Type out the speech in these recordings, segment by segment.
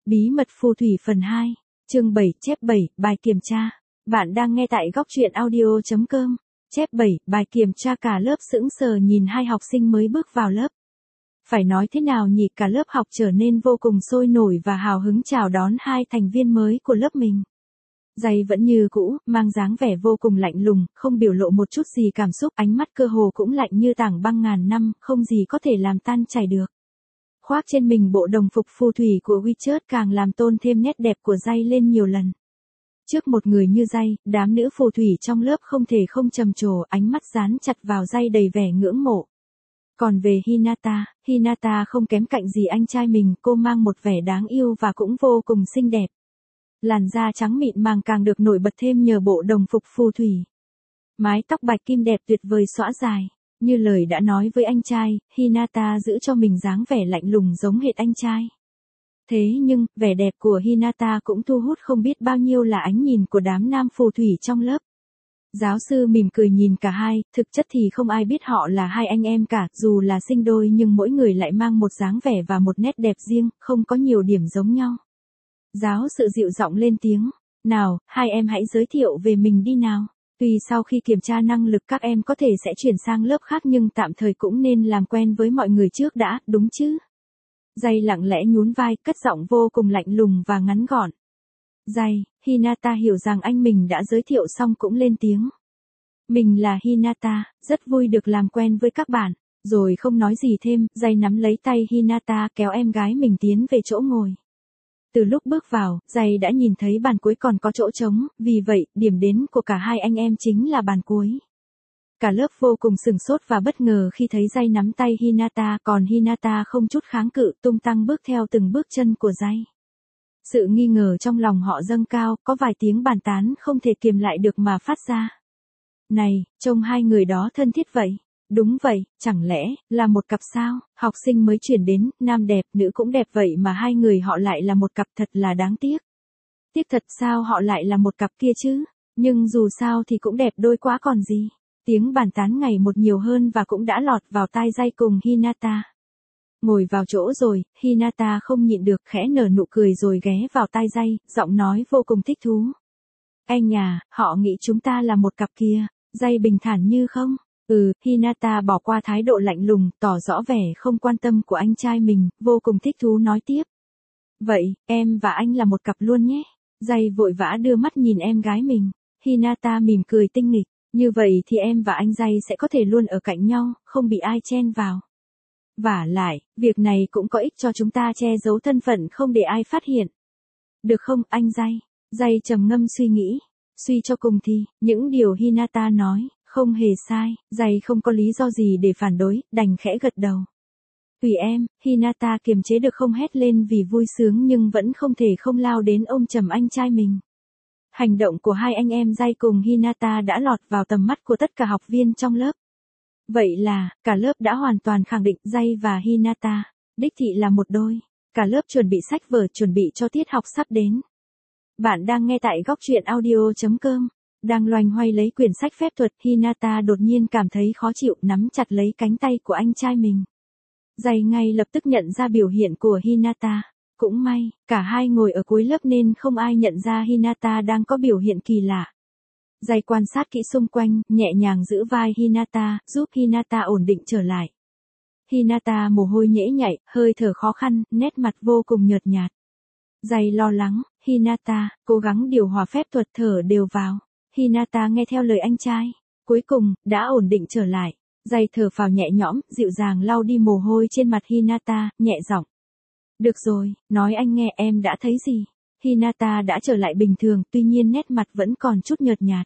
Bí mật phù thủy phần 2, chương 7, chép 7, bài kiểm tra. Bạn đang nghe tại góc truyện audio.com. Chép 7, bài kiểm tra. Cả lớp sững sờ nhìn hai học sinh mới bước vào lớp. Phải nói thế nào nhỉ, cả lớp học trở nên vô cùng sôi nổi và hào hứng chào đón hai thành viên mới của lớp mình. Giày vẫn như cũ, mang dáng vẻ vô cùng lạnh lùng, không biểu lộ một chút gì cảm xúc, ánh mắt cơ hồ cũng lạnh như tảng băng ngàn năm, không gì có thể làm tan chảy được. Khoác trên mình bộ đồng phục phù thủy của Witcher càng làm tôn thêm nét đẹp của Giày lên nhiều lần. Trước một người như Giày, đám nữ phù thủy trong lớp không thể không trầm trồ, ánh mắt dán chặt vào Giày đầy vẻ ngưỡng mộ. Còn về Hinata không kém cạnh gì anh trai mình, cô mang một vẻ đáng yêu và cũng vô cùng xinh đẹp. Làn da trắng mịn màng càng được nổi bật thêm nhờ bộ đồng phục phù thủy. Mái tóc bạch kim đẹp tuyệt vời xõa dài. Như lời đã nói với anh trai, Hinata giữ cho mình dáng vẻ lạnh lùng giống hệt anh trai. Thế nhưng, vẻ đẹp của Hinata cũng thu hút không biết bao nhiêu là ánh nhìn của đám nam phù thủy trong lớp. Giáo sư mỉm cười nhìn cả hai, thực chất thì không ai biết họ là hai anh em cả, dù là sinh đôi nhưng mỗi người lại mang một dáng vẻ và một nét đẹp riêng, không có nhiều điểm giống nhau. Giáo sự dịu giọng lên tiếng, nào, hai em hãy giới thiệu về mình đi nào. Tuy sau khi kiểm tra năng lực các em có thể sẽ chuyển sang lớp khác nhưng tạm thời cũng nên làm quen với mọi người trước đã, đúng chứ? Giày lặng lẽ nhún vai, cất giọng vô cùng lạnh lùng và ngắn gọn. Giày, Hinata hiểu rằng anh mình đã giới thiệu xong cũng lên tiếng. Mình là Hinata, rất vui được làm quen với các bạn. Rồi không nói gì thêm, Giày nắm lấy tay Hinata kéo em gái mình tiến về chỗ ngồi. Từ lúc bước vào, Giày đã nhìn thấy bàn cuối còn có chỗ trống, vì vậy, điểm đến của cả hai anh em chính là bàn cuối. Cả lớp vô cùng sửng sốt và bất ngờ khi thấy Giày nắm tay Hinata, còn Hinata không chút kháng cự, tung tăng bước theo từng bước chân của Giày. Sự nghi ngờ trong lòng họ dâng cao, có vài tiếng bàn tán không thể kiềm lại được mà phát ra. Này, trông hai người đó thân thiết vậy. Đúng vậy, chẳng lẽ là một cặp sao? Học sinh mới chuyển đến, nam đẹp, nữ cũng đẹp vậy mà hai người họ lại là một cặp, thật là đáng tiếc. Tiếc thật sao họ lại là một cặp kia chứ? Nhưng dù sao thì cũng đẹp đôi quá còn gì. Tiếng bàn tán ngày một nhiều hơn và cũng đã lọt vào tai Giày cùng Hinata. Ngồi vào chỗ rồi, Hinata không nhịn được khẽ nở nụ cười rồi ghé vào tai Giày, giọng nói vô cùng thích thú. Anh à, họ nghĩ chúng ta là một cặp kia. Giày bình thản như không? Hinata bỏ qua thái độ lạnh lùng, tỏ rõ vẻ không quan tâm của anh trai mình, vô cùng thích thú nói tiếp. Vậy, em và anh là một cặp luôn nhé. Giày vội vã đưa mắt nhìn em gái mình. Hinata mỉm cười tinh nghịch. Như vậy thì em và anh Giày sẽ có thể luôn ở cạnh nhau, không bị ai chen vào. Vả lại, việc này cũng có ích cho chúng ta che giấu thân phận không để ai phát hiện. Được không, anh Giày? Giày trầm ngâm suy nghĩ. Suy cho cùng thì, những điều Hinata nói không hề sai, Giày không có lý do gì để phản đối, đành khẽ gật đầu. Tùy em, Hinata kiềm chế được không hét lên vì vui sướng nhưng vẫn không thể không lao đến ôm chầm anh trai mình. Hành động của hai anh em Giày cùng Hinata đã lọt vào tầm mắt của tất cả học viên trong lớp. Vậy là, cả lớp đã hoàn toàn khẳng định Giày và Hinata, đích thị là một đôi. Cả lớp chuẩn bị sách vở chuẩn bị cho tiết học sắp đến. Bạn đang nghe tại góc truyện audio.com. Đang loanh hoay lấy quyển sách phép thuật, Hinata đột nhiên cảm thấy khó chịu, nắm chặt lấy cánh tay của anh trai mình. Giày ngay lập tức nhận ra biểu hiện của Hinata. Cũng may, cả hai ngồi ở cuối lớp nên không ai nhận ra Hinata đang có biểu hiện kỳ lạ. Giày quan sát kỹ xung quanh, nhẹ nhàng giữ vai Hinata, giúp Hinata ổn định trở lại. Hinata mồ hôi nhễ nhại, hơi thở khó khăn, nét mặt vô cùng nhợt nhạt. Giày lo lắng, Hinata, cố gắng điều hòa phép thuật, thở đều vào. Hinata nghe theo lời anh trai. Cuối cùng, đã ổn định trở lại. Giày thở phào nhẹ nhõm, dịu dàng lau đi mồ hôi trên mặt Hinata, nhẹ giọng. Được rồi, nói anh nghe em đã thấy gì? Hinata đã trở lại bình thường, tuy nhiên nét mặt vẫn còn chút nhợt nhạt.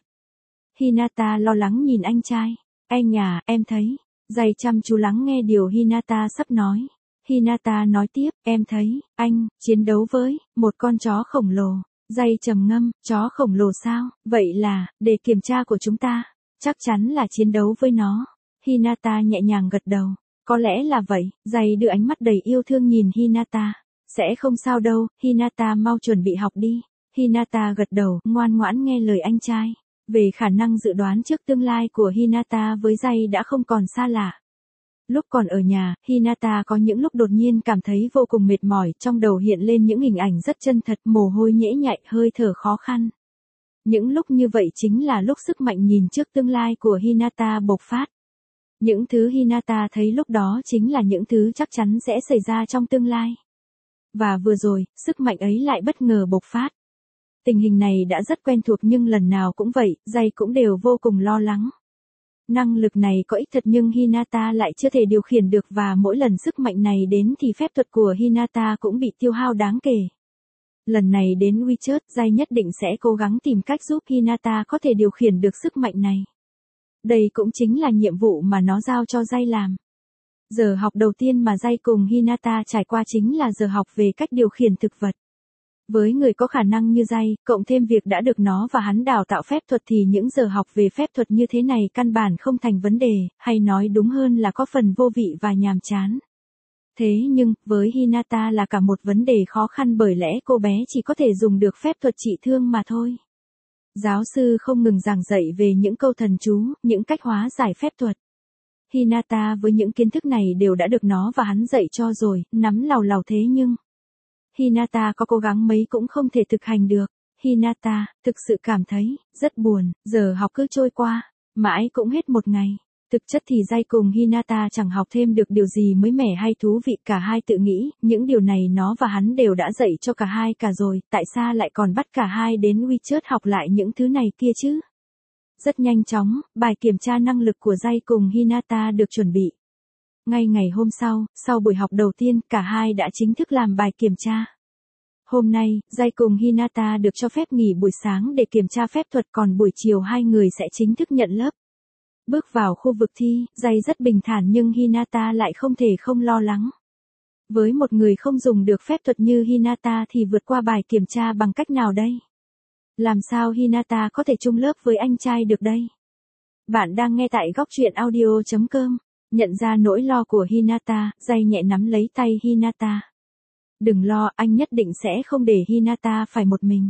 Hinata lo lắng nhìn anh trai. Anh à, em thấy. Giày chăm chú lắng nghe điều Hinata sắp nói. Hinata nói tiếp, em thấy, anh, chiến đấu với một con chó khổng lồ. Giày trầm ngâm, chó khổng lồ sao? Vậy là, để kiểm tra của chúng ta, chắc chắn là chiến đấu với nó. Hinata nhẹ nhàng gật đầu. Có lẽ là vậy. Giày đưa ánh mắt đầy yêu thương nhìn Hinata. Sẽ không sao đâu, Hinata mau chuẩn bị học đi. Hinata gật đầu, ngoan ngoãn nghe lời anh trai. Về khả năng dự đoán trước tương lai của Hinata với Giày đã không còn xa lạ. Lúc còn ở nhà, Hinata có những lúc đột nhiên cảm thấy vô cùng mệt mỏi, trong đầu hiện lên những hình ảnh rất chân thật, mồ hôi nhễ nhại, hơi thở khó khăn. Những lúc như vậy chính là lúc sức mạnh nhìn trước tương lai của Hinata bộc phát. Những thứ Hinata thấy lúc đó chính là những thứ chắc chắn sẽ xảy ra trong tương lai. Và vừa rồi, sức mạnh ấy lại bất ngờ bộc phát. Tình hình này đã rất quen thuộc nhưng lần nào cũng vậy, Jay cũng đều vô cùng lo lắng. Năng lực này có ích thật nhưng Hinata lại chưa thể điều khiển được và mỗi lần sức mạnh này đến thì phép thuật của Hinata cũng bị tiêu hao đáng kể. Lần này đến WeChat, Jay nhất định sẽ cố gắng tìm cách giúp Hinata có thể điều khiển được sức mạnh này. Đây cũng chính là nhiệm vụ mà nó giao cho Jay làm. Giờ học đầu tiên mà Jay cùng Hinata trải qua chính là giờ học về cách điều khiển thực vật. Với người có khả năng như Jay, cộng thêm việc đã được nó và hắn đào tạo phép thuật thì những giờ học về phép thuật như thế này căn bản không thành vấn đề, hay nói đúng hơn là có phần vô vị và nhàm chán. Thế nhưng, với Hinata là cả một vấn đề khó khăn bởi lẽ cô bé chỉ có thể dùng được phép thuật trị thương mà thôi. Giáo sư không ngừng giảng dạy về những câu thần chú, những cách hóa giải phép thuật. Hinata với những kiến thức này đều đã được nó và hắn dạy cho rồi, nắm làu làu thế nhưng Hinata có cố gắng mấy cũng không thể thực hành được. Hinata, thực sự cảm thấy, rất buồn, giờ học cứ trôi qua, mãi cũng hết một ngày. Thực chất thì Jay cùng Hinata chẳng học thêm được điều gì mới mẻ hay thú vị, cả hai tự nghĩ, những điều này nó và hắn đều đã dạy cho cả hai cả rồi, tại sao lại còn bắt cả hai đến WeChat học lại những thứ này kia chứ? Rất nhanh chóng, bài kiểm tra năng lực của Jay cùng Hinata được chuẩn bị. Ngay ngày hôm sau buổi học đầu tiên, cả hai đã chính thức làm bài kiểm tra. Hôm nay, Jay cùng Hinata được cho phép nghỉ buổi sáng để kiểm tra phép thuật, còn buổi chiều hai người sẽ chính thức nhận lớp. Bước vào khu vực thi, Jay rất bình thản nhưng Hinata lại không thể không lo lắng. Với một người không dùng được phép thuật như Hinata thì vượt qua bài kiểm tra bằng cách nào đây? Làm sao Hinata có thể chung lớp với anh trai được đây? Bạn đang nghe tại góc truyện audio.com. Nhận ra nỗi lo của Hinata, Jay nhẹ nắm lấy tay Hinata. Đừng lo, anh nhất định sẽ không để Hinata phải một mình.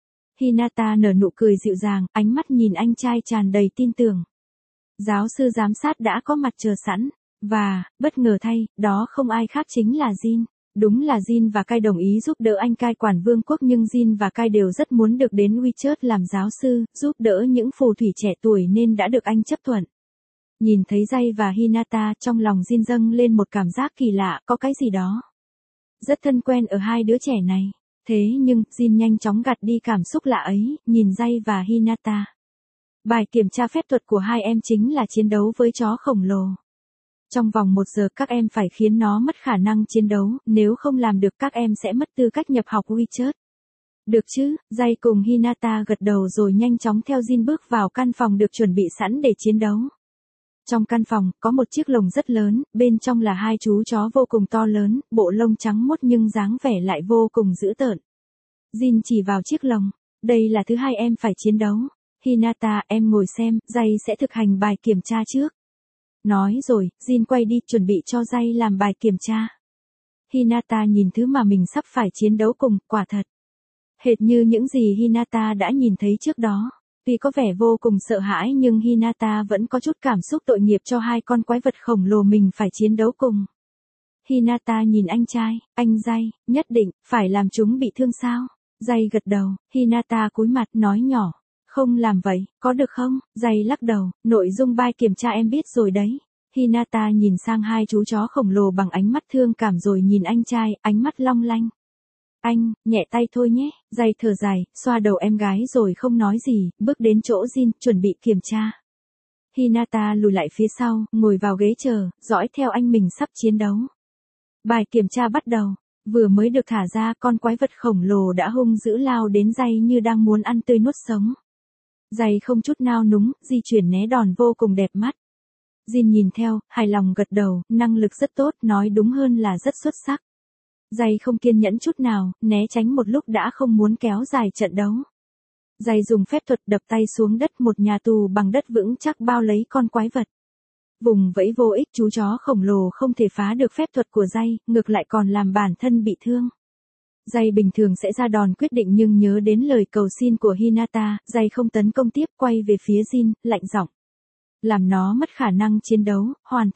Hinata nở nụ cười dịu dàng, ánh mắt nhìn anh trai tràn đầy tin tưởng. Giáo sư giám sát đã có mặt chờ sẵn, và, bất ngờ thay, đó không ai khác chính là Jin. Đúng là Jin và Kai đồng ý giúp đỡ anh cai quản vương quốc nhưng Jin và Kai đều rất muốn được đến WeChat làm giáo sư, giúp đỡ những phù thủy trẻ tuổi nên đã được anh chấp thuận. Nhìn thấy Jay và Hinata, trong lòng Jin dâng lên một cảm giác kỳ lạ, có cái gì đó rất thân quen ở hai đứa trẻ này. Thế nhưng, Jin nhanh chóng gạt đi cảm xúc lạ ấy, nhìn Jay và Hinata. Bài kiểm tra phép thuật của hai em chính là chiến đấu với chó khổng lồ. Trong vòng 1 giờ các em phải khiến nó mất khả năng chiến đấu, nếu không làm được các em sẽ mất tư cách nhập học WeChat. Được chứ, Jay cùng Hinata gật đầu rồi nhanh chóng theo Jin bước vào căn phòng được chuẩn bị sẵn để chiến đấu. Trong căn phòng, có một chiếc lồng rất lớn, bên trong là hai chú chó vô cùng to lớn, bộ lông trắng muốt nhưng dáng vẻ lại vô cùng dữ tợn. Jin chỉ vào chiếc lồng, đây là thứ hai em phải chiến đấu. Hinata, em ngồi xem, Jay sẽ thực hành bài kiểm tra trước. Nói rồi, Jin quay đi chuẩn bị cho Jay làm bài kiểm tra. Hinata nhìn thứ mà mình sắp phải chiến đấu cùng, quả thật. Hệt như những gì Hinata đã nhìn thấy trước đó. Tuy có vẻ vô cùng sợ hãi nhưng Hinata vẫn có chút cảm xúc tội nghiệp cho hai con quái vật khổng lồ mình phải chiến đấu cùng. Hinata nhìn anh trai, anh Jay, nhất định, phải làm chúng bị thương sao? Jay gật đầu, Hinata cúi mặt nói nhỏ. Không làm vậy, có được không? Jay lắc đầu, nội dung bài kiểm tra em biết rồi đấy. Hinata nhìn sang hai chú chó khổng lồ bằng ánh mắt thương cảm rồi nhìn anh trai, ánh mắt long lanh. Anh, nhẹ tay thôi nhé, Jay thở dài, xoa đầu em gái rồi không nói gì, bước đến chỗ Jin, chuẩn bị kiểm tra. Hinata lùi lại phía sau, ngồi vào ghế chờ, dõi theo anh mình sắp chiến đấu. Bài kiểm tra bắt đầu, vừa mới được thả ra con quái vật khổng lồ đã hung dữ lao đến Jay như đang muốn ăn tươi nuốt sống. Jay không chút nao núng, di chuyển né đòn vô cùng đẹp mắt. Jin nhìn theo, hài lòng gật đầu, năng lực rất tốt, nói đúng hơn là rất xuất sắc. Jay không kiên nhẫn chút nào, né tránh một lúc đã không muốn kéo dài trận đấu. Jay dùng phép thuật đập tay xuống đất, một nhà tù bằng đất vững chắc bao lấy con quái vật. Vùng vẫy vô ích, chú chó khổng lồ không thể phá được phép thuật của Jay, ngược lại còn làm bản thân bị thương. Jay bình thường sẽ ra đòn quyết định nhưng nhớ đến lời cầu xin của Hinata, Jay không tấn công tiếp, quay về phía Jin, lạnh giọng. Làm nó mất khả năng chiến đấu, hoàn thành.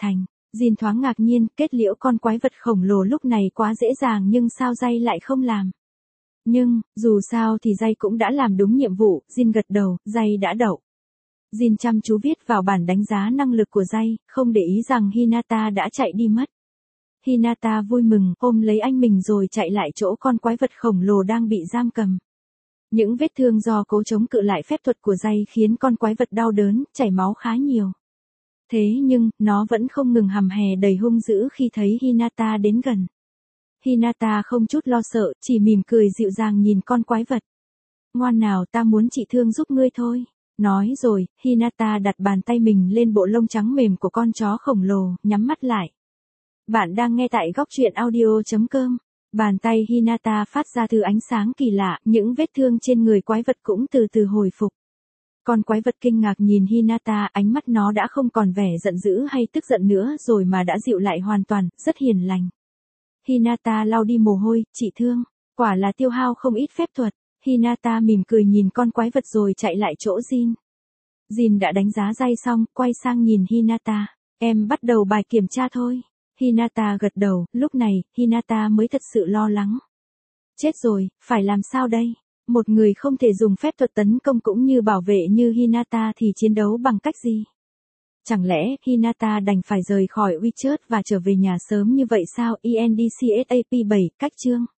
Jin thoáng ngạc nhiên, kết liễu con quái vật khổng lồ lúc này quá dễ dàng nhưng sao Jay lại không làm. Nhưng, dù sao thì Jay cũng đã làm đúng nhiệm vụ, Jin gật đầu, Jay đã đậu. Jin chăm chú viết vào bản đánh giá năng lực của Jay, không để ý rằng Hinata đã chạy đi mất. Hinata vui mừng, ôm lấy anh mình rồi chạy lại chỗ con quái vật khổng lồ đang bị giam cầm. Những vết thương do cố chống cự lại phép thuật của Jay khiến con quái vật đau đớn, chảy máu khá nhiều. Thế nhưng, nó vẫn không ngừng hầm hè đầy hung dữ khi thấy Hinata đến gần. Hinata không chút lo sợ, chỉ mỉm cười dịu dàng nhìn con quái vật. Ngoan nào, ta muốn trị thương giúp ngươi thôi. Nói rồi, Hinata đặt bàn tay mình lên bộ lông trắng mềm của con chó khổng lồ, nhắm mắt lại. Bạn đang nghe tại góc truyện audio.com. Bàn tay Hinata phát ra thứ ánh sáng kỳ lạ, những vết thương trên người quái vật cũng từ từ hồi phục. Con quái vật kinh ngạc nhìn Hinata, ánh mắt nó đã không còn vẻ giận dữ hay tức giận nữa rồi mà đã dịu lại hoàn toàn, rất hiền lành. Hinata lau đi mồ hôi, trị thương, quả là tiêu hao không ít phép thuật. Hinata mỉm cười nhìn con quái vật rồi chạy lại chỗ Jin. Jin đã đánh giá Jay xong, quay sang nhìn Hinata. Em bắt đầu bài kiểm tra thôi. Hinata gật đầu, lúc này, Hinata mới thật sự lo lắng. Chết rồi, phải làm sao đây? Một người không thể dùng phép thuật tấn công cũng như bảo vệ như Hinata thì chiến đấu bằng cách gì? Chẳng lẽ Hinata đành phải rời khỏi WeChat và trở về nhà sớm như vậy sao? ENDCSAP 7, cách chương.